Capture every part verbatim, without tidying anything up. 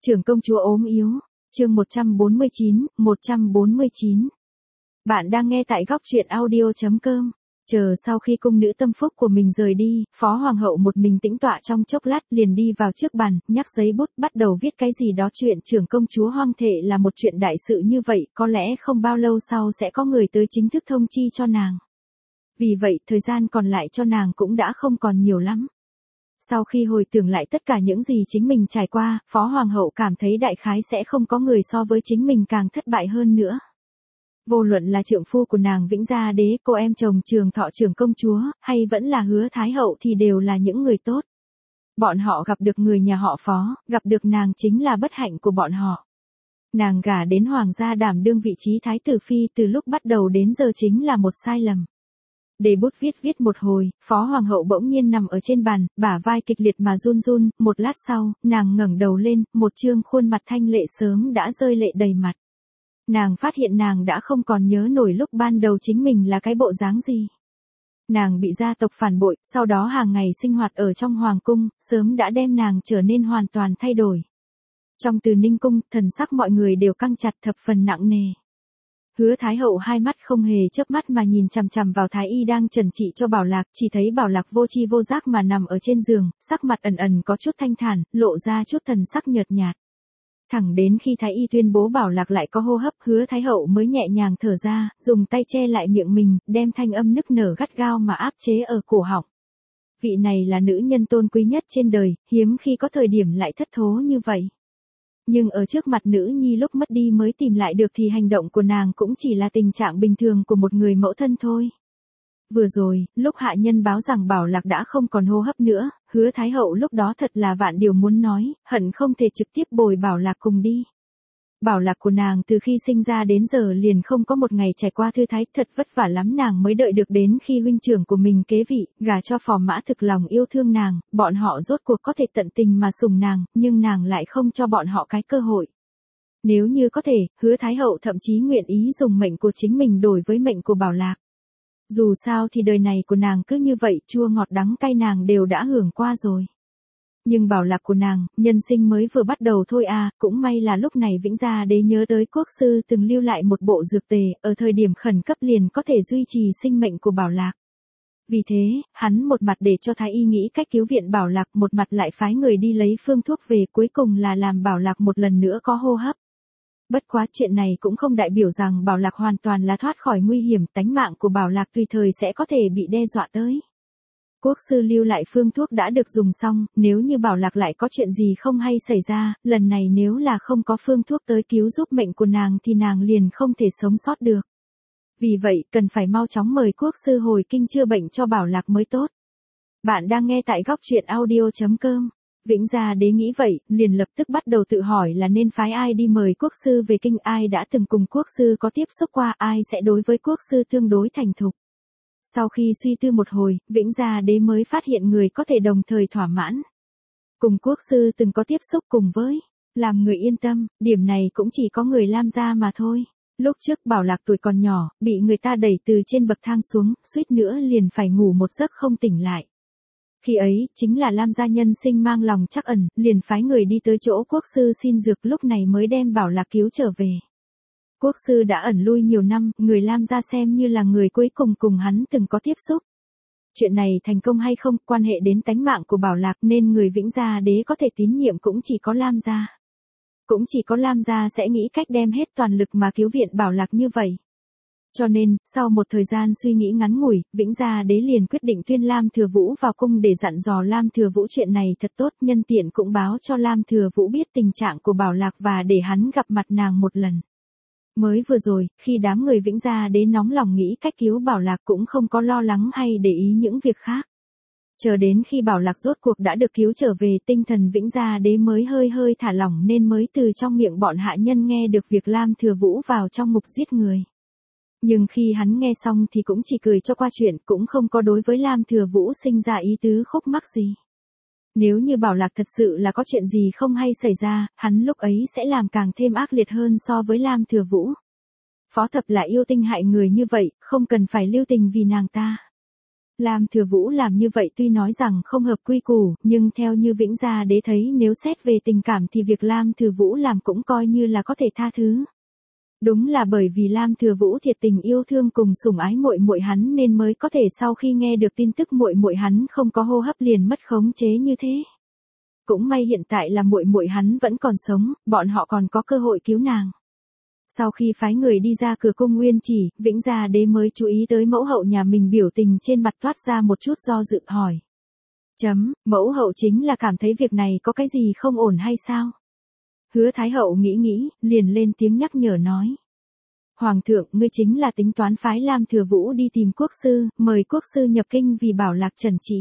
Trưởng công chúa ốm yếu, chương một trăm bốn mươi chín, một trăm bốn mươi chín. Bạn đang nghe tại góc truyện audio.com. Chờ sau khi cung nữ tâm phúc của mình rời đi, Phó Hoàng hậu một mình tĩnh tọa trong chốc lát liền đi vào trước bàn, nhắc giấy bút bắt đầu viết cái gì đó chuyện trưởng công chúa hoang thệ là một chuyện đại sự như vậy, có lẽ không bao lâu sau sẽ có người tới chính thức thông chi cho nàng. Vì vậy, thời gian còn lại cho nàng cũng đã không còn nhiều lắm. Sau khi hồi tưởng lại tất cả những gì chính mình trải qua, Phó Hoàng hậu cảm thấy đại khái sẽ không có người so với chính mình càng thất bại hơn nữa. Vô luận là trượng phu của nàng Vĩnh Gia Đế, cô em chồng Trường Thọ trưởng công chúa, hay vẫn là Hứa Thái hậu thì đều là những người tốt. Bọn họ gặp được người nhà họ Phó, gặp được nàng chính là bất hạnh của bọn họ. Nàng gả đến hoàng gia đảm đương vị trí thái tử phi từ lúc bắt đầu đến giờ chính là một sai lầm. Để bút viết viết một hồi, Phó Hoàng hậu bỗng nhiên nằm ở trên bàn, bả vai kịch liệt mà run run, một lát sau, nàng ngẩng đầu lên, một trương khuôn mặt thanh lệ sớm đã rơi lệ đầy mặt. Nàng phát hiện nàng đã không còn nhớ nổi lúc ban đầu chính mình là cái bộ dáng gì. Nàng bị gia tộc phản bội, sau đó hàng ngày sinh hoạt ở trong hoàng cung, sớm đã đem nàng trở nên hoàn toàn thay đổi. Trong Từ Ninh cung, thần sắc mọi người đều căng chặt thập phần nặng nề. Hứa Thái hậu hai mắt không hề chớp mắt mà nhìn chằm chằm vào Thái y đang trần trị cho Bảo Lạc, chỉ thấy Bảo Lạc vô tri vô giác mà nằm ở trên giường, sắc mặt ẩn ẩn có chút thanh thản, lộ ra chút thần sắc nhợt nhạt. Thẳng đến khi Thái y tuyên bố Bảo Lạc lại có hô hấp, Hứa Thái hậu mới nhẹ nhàng thở ra, dùng tay che lại miệng mình, đem thanh âm nức nở gắt gao mà áp chế ở cổ họng. Vị này là nữ nhân tôn quý nhất trên đời, hiếm khi có thời điểm lại thất thố như vậy. Nhưng ở trước mặt nữ nhi lúc mất đi mới tìm lại được thì hành động của nàng cũng chỉ là tình trạng bình thường của một người mẫu thân thôi. Vừa rồi, lúc hạ nhân báo rằng Bảo Lạc đã không còn hô hấp nữa, Hứa Thái hậu lúc đó thật là vạn điều muốn nói, hận không thể trực tiếp bồi Bảo Lạc cùng đi. Bảo Lạc của nàng từ khi sinh ra đến giờ liền không có một ngày trải qua thư thái, thật vất vả lắm nàng mới đợi được đến khi huynh trưởng của mình kế vị, gả cho Phò Mã thực lòng yêu thương nàng, bọn họ rốt cuộc có thể tận tình mà sủng nàng, nhưng nàng lại không cho bọn họ cái cơ hội. Nếu như có thể, Hứa Thái hậu thậm chí nguyện ý dùng mệnh của chính mình đổi với mệnh của Bảo Lạc. Dù sao thì đời này của nàng cứ như vậy, chua ngọt đắng cay nàng đều đã hưởng qua rồi. Nhưng Bảo Lạc của nàng, nhân sinh mới vừa bắt đầu thôi à, cũng may là lúc này Vĩnh Gia Đế nhớ tới quốc sư từng lưu lại một bộ dược tề, ở thời điểm khẩn cấp liền có thể duy trì sinh mệnh của Bảo Lạc. Vì thế, hắn một mặt để cho Thái y nghĩ cách cứu viện Bảo Lạc, một mặt lại phái người đi lấy phương thuốc về, cuối cùng là làm Bảo Lạc một lần nữa có hô hấp. Bất quá chuyện này cũng không đại biểu rằng Bảo Lạc hoàn toàn là thoát khỏi nguy hiểm, tánh mạng của Bảo Lạc tùy thời sẽ có thể bị đe dọa tới. Quốc sư lưu lại phương thuốc đã được dùng xong, nếu như Bảo Lạc lại có chuyện gì không hay xảy ra, lần này nếu là không có phương thuốc tới cứu giúp mệnh của nàng thì nàng liền không thể sống sót được. Vì vậy, cần phải mau chóng mời quốc sư hồi kinh chữa bệnh cho Bảo Lạc mới tốt. Bạn đang nghe tại góc truyện audio.com. Vĩnh Gia Đế nghĩ vậy, liền lập tức bắt đầu tự hỏi là nên phái ai đi mời quốc sư về kinh, ai đã từng cùng quốc sư có tiếp xúc qua, ai sẽ đối với quốc sư tương đối thành thục. Sau khi suy tư một hồi, Vĩnh Gia Đế mới phát hiện người có thể đồng thời thỏa mãn. Cùng quốc sư từng có tiếp xúc cùng với, làm người yên tâm, điểm này cũng chỉ có người Lam gia mà thôi. Lúc trước Bảo Lạc tuổi còn nhỏ, bị người ta đẩy từ trên bậc thang xuống, suýt nữa liền phải ngủ một giấc không tỉnh lại. Khi ấy, chính là Lam gia nhân sinh mang lòng trắc ẩn, liền phái người đi tới chỗ quốc sư xin dược, lúc này mới đem Bảo Lạc cứu trở về. Quốc sư đã ẩn lui nhiều năm, người Lam gia xem như là người cuối cùng cùng hắn từng có tiếp xúc. Chuyện này thành công hay không, quan hệ đến tánh mạng của Bảo Lạc, nên người Vĩnh Gia Đế có thể tín nhiệm cũng chỉ có Lam gia. Cũng chỉ có Lam gia sẽ nghĩ cách đem hết toàn lực mà cứu viện Bảo Lạc như vậy. Cho nên, sau một thời gian suy nghĩ ngắn ngủi, Vĩnh Gia Đế liền quyết định tuyên Lam Thừa Vũ vào cung để dặn dò Lam Thừa Vũ chuyện này thật tốt, nhân tiện cũng báo cho Lam Thừa Vũ biết tình trạng của Bảo Lạc và để hắn gặp mặt nàng một lần. Mới vừa rồi, khi đám người Vĩnh Gia Đế nóng lòng nghĩ cách cứu Bảo Lạc cũng không có lo lắng hay để ý những việc khác. Chờ đến khi Bảo Lạc rốt cuộc đã được cứu trở về, tinh thần Vĩnh Gia Đế mới hơi hơi thả lỏng nên mới từ trong miệng bọn hạ nhân nghe được việc Lam Thừa Vũ vào trong ngục giết người. Nhưng khi hắn nghe xong thì cũng chỉ cười cho qua chuyện, cũng không có đối với Lam Thừa Vũ sinh ra ý tứ khúc mắc gì. Nếu như Bảo Lạc thật sự là có chuyện gì không hay xảy ra, hắn lúc ấy sẽ làm càng thêm ác liệt hơn so với Lam Thừa Vũ. Phó Thập là yêu tinh hại người như vậy, không cần phải lưu tình vì nàng ta. Lam Thừa Vũ làm như vậy tuy nói rằng không hợp quy củ, nhưng theo như Vĩnh Gia Đế thấy nếu xét về tình cảm thì việc Lam Thừa Vũ làm cũng coi như là có thể tha thứ. Đúng là bởi vì Lam Thừa Vũ thiệt tình yêu thương cùng sủng ái muội muội hắn nên mới có thể sau khi nghe được tin tức muội muội hắn không có hô hấp liền mất khống chế như thế. Cũng may hiện tại là muội muội hắn vẫn còn sống, bọn họ còn có cơ hội cứu nàng. Sau khi phái người đi ra cửa cung Nguyên Chỉ, Vĩnh Gia Đế mới chú ý tới mẫu hậu nhà mình biểu tình trên mặt toát ra một chút do dự hỏi. Chấm, mẫu hậu chính là cảm thấy việc này có cái gì không ổn hay sao? Hứa Thái hậu nghĩ nghĩ, liền lên tiếng nhắc nhở nói. Hoàng thượng, ngươi chính là tính toán phái Lam Thừa Vũ đi tìm quốc sư, mời quốc sư nhập kinh vì bảo lạc trần trị.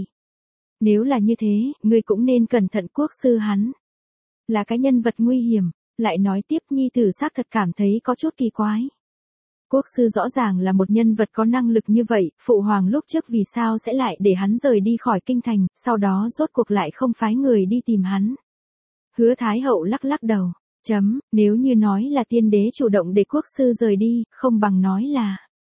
Nếu là như thế, ngươi cũng nên cẩn thận quốc sư hắn. Là cái nhân vật nguy hiểm, lại nói tiếp nhi tử xác thật cảm thấy có chút kỳ quái. Quốc sư rõ ràng là một nhân vật có năng lực như vậy, phụ hoàng lúc trước vì sao sẽ lại để hắn rời đi khỏi kinh thành, sau đó rốt cuộc lại không phái người đi tìm hắn. Hứa Thái hậu lắc lắc đầu, chấm, nếu như nói là tiên đế chủ động để quốc sư rời đi, không bằng nói là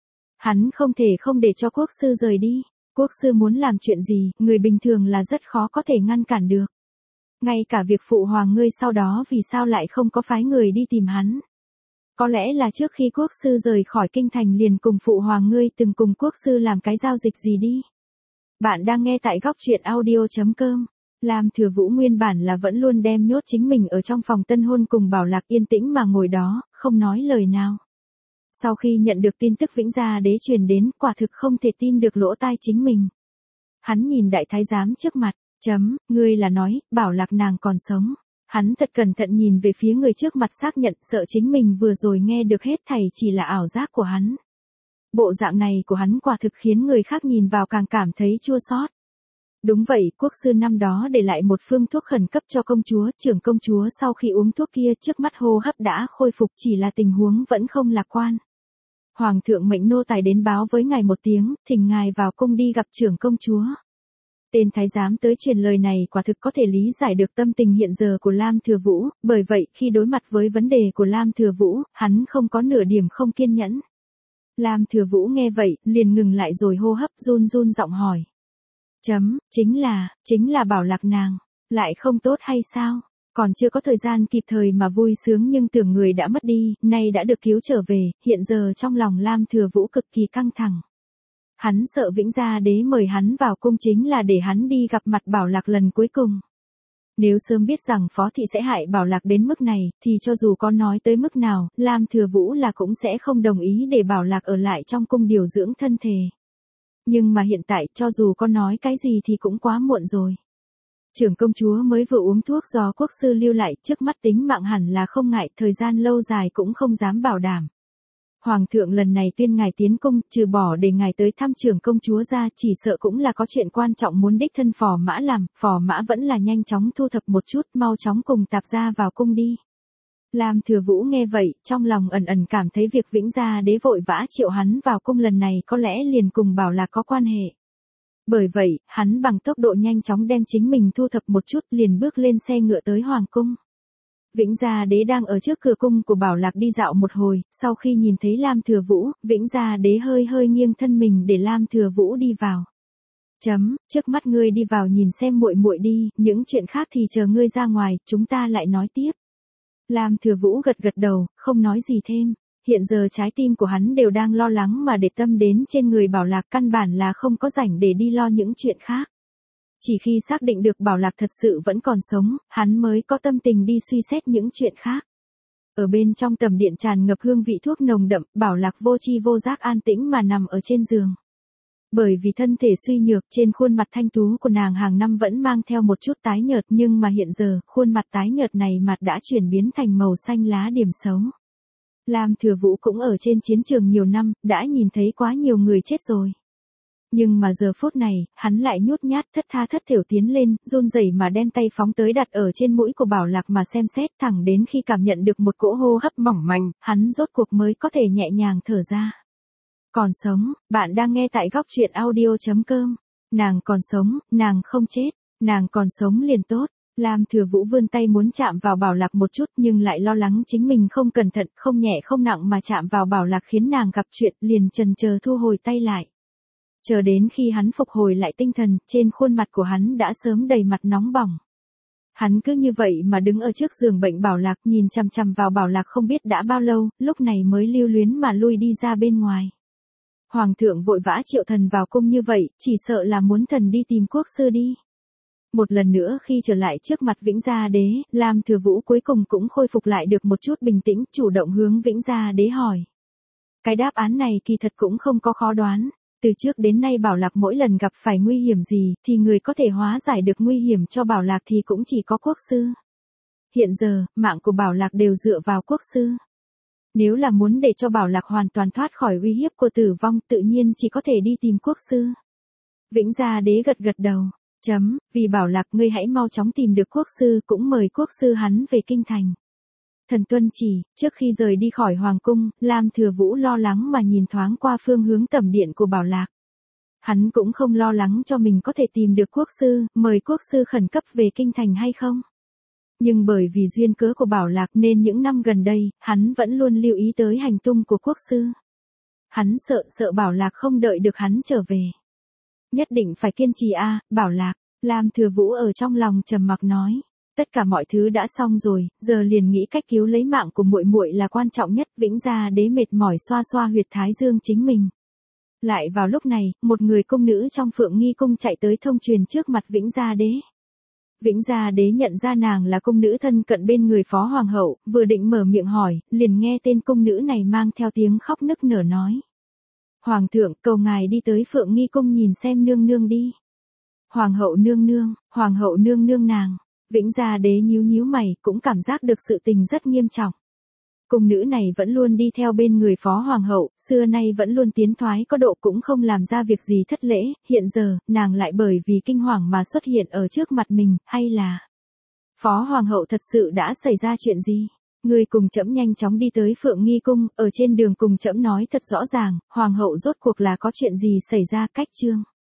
hắn không thể không để cho quốc sư rời đi. Quốc sư muốn làm chuyện gì, người bình thường là rất khó có thể ngăn cản được. Ngay cả việc phụ hoàng ngươi sau đó vì sao lại không có phái người đi tìm hắn. Có lẽ là trước khi quốc sư rời khỏi kinh thành liền cùng phụ hoàng ngươi từng cùng quốc sư làm cái giao dịch gì đi. Bạn đang nghe tại góc truyện audio chấm com. Lam Thừa Vũ nguyên bản là vẫn luôn đem nhốt chính mình ở trong phòng tân hôn cùng Bảo Lạc yên tĩnh mà ngồi đó, không nói lời nào. Sau khi nhận được tin tức Vĩnh Gia Đế truyền đến, quả thực không thể tin được lỗ tai chính mình. Hắn nhìn đại thái giám trước mặt, chấm, ngươi là nói, Bảo Lạc nàng còn sống. Hắn thật cẩn thận nhìn về phía người trước mặt xác nhận sợ chính mình vừa rồi nghe được hết thảy chỉ là ảo giác của hắn. Bộ dạng này của hắn quả thực khiến người khác nhìn vào càng cảm thấy chua xót. Đúng vậy, quốc sư năm đó để lại một phương thuốc khẩn cấp cho công chúa, trưởng công chúa sau khi uống thuốc kia trước mắt hô hấp đã khôi phục chỉ là tình huống vẫn không lạc quan. Hoàng thượng mệnh nô tài đến báo với ngài một tiếng, thỉnh ngài vào cung đi gặp trưởng công chúa. Tên thái giám tới truyền lời này quả thực có thể lý giải được tâm tình hiện giờ của Lam Thừa Vũ, bởi vậy khi đối mặt với vấn đề của Lam Thừa Vũ, hắn không có nửa điểm không kiên nhẫn. Lam Thừa Vũ nghe vậy, liền ngừng lại rồi hô hấp run run giọng hỏi. Chấm, chính là, chính là Bảo Lạc nàng, lại không tốt hay sao? Còn chưa có thời gian kịp thời mà vui sướng nhưng tưởng người đã mất đi, nay đã được cứu trở về, hiện giờ trong lòng Lam Thừa Vũ cực kỳ căng thẳng. Hắn sợ Vĩnh Gia Đế mời hắn vào cung chính là để hắn đi gặp mặt Bảo Lạc lần cuối cùng. Nếu sớm biết rằng Phó Thị sẽ hại Bảo Lạc đến mức này, thì cho dù có nói tới mức nào, Lam Thừa Vũ là cũng sẽ không đồng ý để Bảo Lạc ở lại trong cung điều dưỡng thân thể. Nhưng mà hiện tại cho dù có nói cái gì thì cũng quá muộn rồi. Trưởng công chúa mới vừa uống thuốc do quốc sư lưu lại, trước mắt tính mạng hẳn là không ngại, thời gian lâu dài cũng không dám bảo đảm. Hoàng thượng lần này tuyên ngài tiến cung, trừ bỏ để ngài tới thăm trưởng công chúa ra, chỉ sợ cũng là có chuyện quan trọng muốn đích thân Phò Mã làm, Phò Mã vẫn là nhanh chóng thu thập một chút, mau chóng cùng tạp gia vào cung đi. Lam Thừa Vũ nghe vậy, trong lòng ẩn ẩn cảm thấy việc Vĩnh Gia Đế vội vã triệu hắn vào cung lần này có lẽ liền cùng Bảo Lạc có quan hệ. Bởi vậy, hắn bằng tốc độ nhanh chóng đem chính mình thu thập một chút liền bước lên xe ngựa tới Hoàng cung. Vĩnh Gia Đế đang ở trước cửa cung của Bảo Lạc đi dạo một hồi, sau khi nhìn thấy Lam Thừa Vũ, Vĩnh Gia Đế hơi hơi nghiêng thân mình để Lam Thừa Vũ đi vào. Chấm, trước mắt ngươi đi vào nhìn xem muội muội đi, những chuyện khác thì chờ ngươi ra ngoài, chúng ta lại nói tiếp. Lam Thừa Vũ gật gật đầu, không nói gì thêm. Hiện giờ trái tim của hắn đều đang lo lắng mà để tâm đến trên người Bảo Lạc, căn bản là không có rảnh để đi lo những chuyện khác. Chỉ khi xác định được Bảo Lạc thật sự vẫn còn sống, hắn mới có tâm tình đi suy xét những chuyện khác. Ở bên trong tầm điện tràn ngập hương vị thuốc nồng đậm, Bảo Lạc vô tri vô giác an tĩnh mà nằm ở trên giường. Bởi vì thân thể suy nhược, trên khuôn mặt thanh tú của nàng hàng năm vẫn mang theo một chút tái nhợt, nhưng mà hiện giờ, khuôn mặt tái nhợt này mặt đã chuyển biến thành màu xanh lá điểm xấu. Lam Thừa Vũ cũng ở trên chiến trường nhiều năm, đã nhìn thấy quá nhiều người chết rồi. Nhưng mà giờ phút này, hắn lại nhút nhát thất tha thất thểu tiến lên, run rẩy mà đem tay phóng tới đặt ở trên mũi của Bảo Lạc mà xem xét, thẳng đến khi cảm nhận được một cỗ hô hấp mỏng manh, hắn rốt cuộc mới có thể nhẹ nhàng thở ra. Còn sống, bạn đang nghe tại góc truyện audio chấm com. Nàng còn sống, nàng không chết, nàng còn sống liền tốt. Lam Thừa Vũ vươn tay muốn chạm vào Bảo Lạc một chút nhưng lại lo lắng chính mình không cẩn thận, không nhẹ không nặng mà chạm vào Bảo Lạc khiến nàng gặp chuyện, liền chần chờ thu hồi tay lại. Chờ đến khi hắn phục hồi lại tinh thần, trên khuôn mặt của hắn đã sớm đầy mặt nóng bỏng. Hắn cứ như vậy mà đứng ở trước giường bệnh Bảo Lạc, nhìn chằm chằm vào Bảo Lạc không biết đã bao lâu, lúc này mới lưu luyến mà lui đi ra bên ngoài. Hoàng thượng vội vã triệu thần vào cung như vậy, chỉ sợ là muốn thần đi tìm quốc sư đi. Một lần nữa khi trở lại trước mặt Vĩnh Gia Đế, Lam Thừa Vũ cuối cùng cũng khôi phục lại được một chút bình tĩnh, chủ động hướng Vĩnh Gia Đế hỏi. Cái đáp án này kỳ thật cũng không có khó đoán. Từ trước đến nay Bảo Lạc mỗi lần gặp phải nguy hiểm gì, thì người có thể hóa giải được nguy hiểm cho Bảo Lạc thì cũng chỉ có quốc sư. Hiện giờ, mạng của Bảo Lạc đều dựa vào quốc sư. Nếu là muốn để cho Bảo Lạc hoàn toàn thoát khỏi uy hiếp của tử vong, tự nhiên chỉ có thể đi tìm quốc sư. Vĩnh Gia Đế gật gật đầu. Chấm, vì Bảo Lạc ngươi hãy mau chóng tìm được quốc sư, cũng mời quốc sư hắn về kinh thành. Thần tuân chỉ. Trước khi rời đi khỏi hoàng cung, Lam Thừa Vũ lo lắng mà nhìn thoáng qua phương hướng tẩm điện của Bảo Lạc. Hắn cũng không lo lắng cho mình có thể tìm được quốc sư, mời quốc sư khẩn cấp về kinh thành hay không. Nhưng bởi vì duyên cớ của Bảo Lạc nên những năm gần đây, hắn vẫn luôn lưu ý tới hành tung của quốc sư. Hắn sợ sợ Bảo Lạc không đợi được hắn trở về. Nhất định phải kiên trì a, Bảo Lạc. Lam Thừa Vũ ở trong lòng trầm mặc nói. Tất cả mọi thứ đã xong rồi, giờ liền nghĩ cách cứu lấy mạng của muội muội là quan trọng nhất. Vĩnh Gia Đế mệt mỏi xoa xoa huyệt thái dương chính mình. Lại vào lúc này, một người cung nữ trong Phượng Nghi cung chạy tới thông truyền trước mặt Vĩnh Gia Đế. Vĩnh Gia Đế nhận ra nàng là cung nữ thân cận bên người phó hoàng hậu, vừa định mở miệng hỏi, liền nghe tên cung nữ này mang theo tiếng khóc nức nở nói. Hoàng thượng, cầu ngài đi tới Phượng Nghi cung nhìn xem nương nương đi. Hoàng hậu nương nương, hoàng hậu nương nương nàng. Vĩnh Gia Đế nhíu nhíu mày, cũng cảm giác được sự tình rất nghiêm trọng. Cung nữ này vẫn luôn đi theo bên người phó hoàng hậu, xưa nay vẫn luôn tiến thoái có độ, cũng không làm ra việc gì thất lễ, hiện giờ, nàng lại bởi vì kinh hoàng mà xuất hiện ở trước mặt mình, hay là phó hoàng hậu thật sự đã xảy ra chuyện gì? Người cùng trẫm nhanh chóng đi tới Phượng Nghi cung, ở trên đường cùng trẫm nói thật rõ ràng, hoàng hậu rốt cuộc là có chuyện gì xảy ra. Cách chương